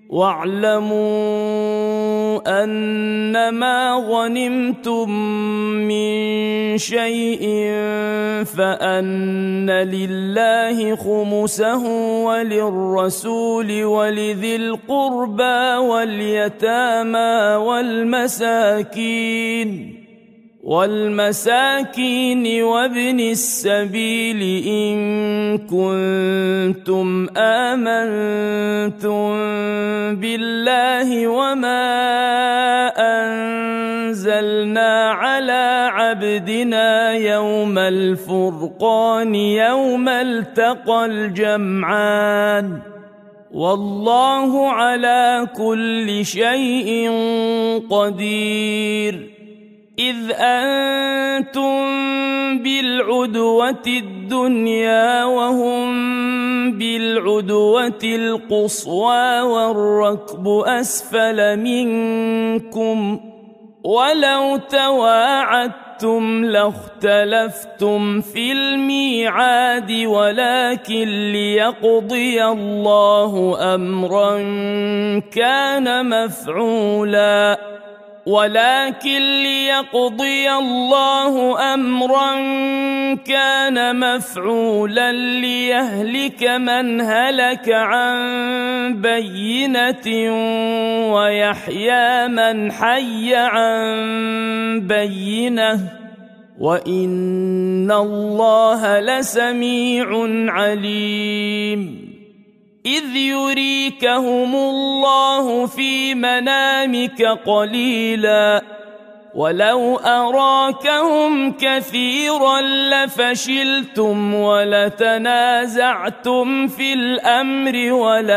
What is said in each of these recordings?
واعلموا أنما غنمتم من شيء فأن لله خمسه وللرسول ولذي القربى واليتامى والمساكين وابن السبيل إن كنتم آمنتم بالله وما أنزلنا على عبدنا يوم الفرقان يوم التقى الجمعان والله على كل شيء قدير. إذ أنتم بالعدوة الدنيا وهم بالعدوة القصوى والركب أسفل منكم ولو تواعدتم لاختلفتم في الميعاد ولكن ليقضي الله أمرا كان مفعولا ليهلك من هلك عن بينة ويحيى من حي عن بينة وإن الله لسميع عليم. إذ يريكهم الله في منامك قليلا ولو أراكهم كثيرا لفشلتم ولتنازعتم في الأمر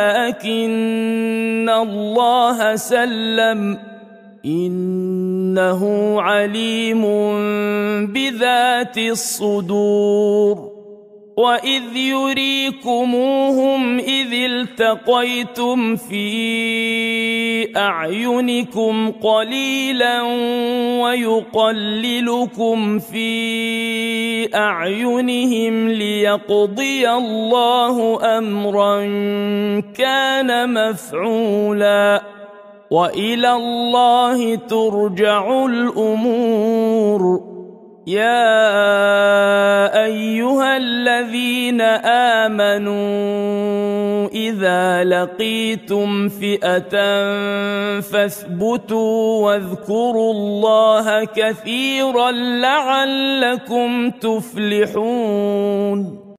ولكن الله سلم إنه عليم بذات الصدور. وإذ يريكموهم إذ التقيتم في أعينكم قليلا ويقللكم في أعينهم ليقضي الله أمرا كان مفعولا وإلى الله ترجع الأمور. يا أيها الذين آمنوا إذا لقيتم فئة فاثبتوا واذكروا الله كثيرا لعلكم تفلحون.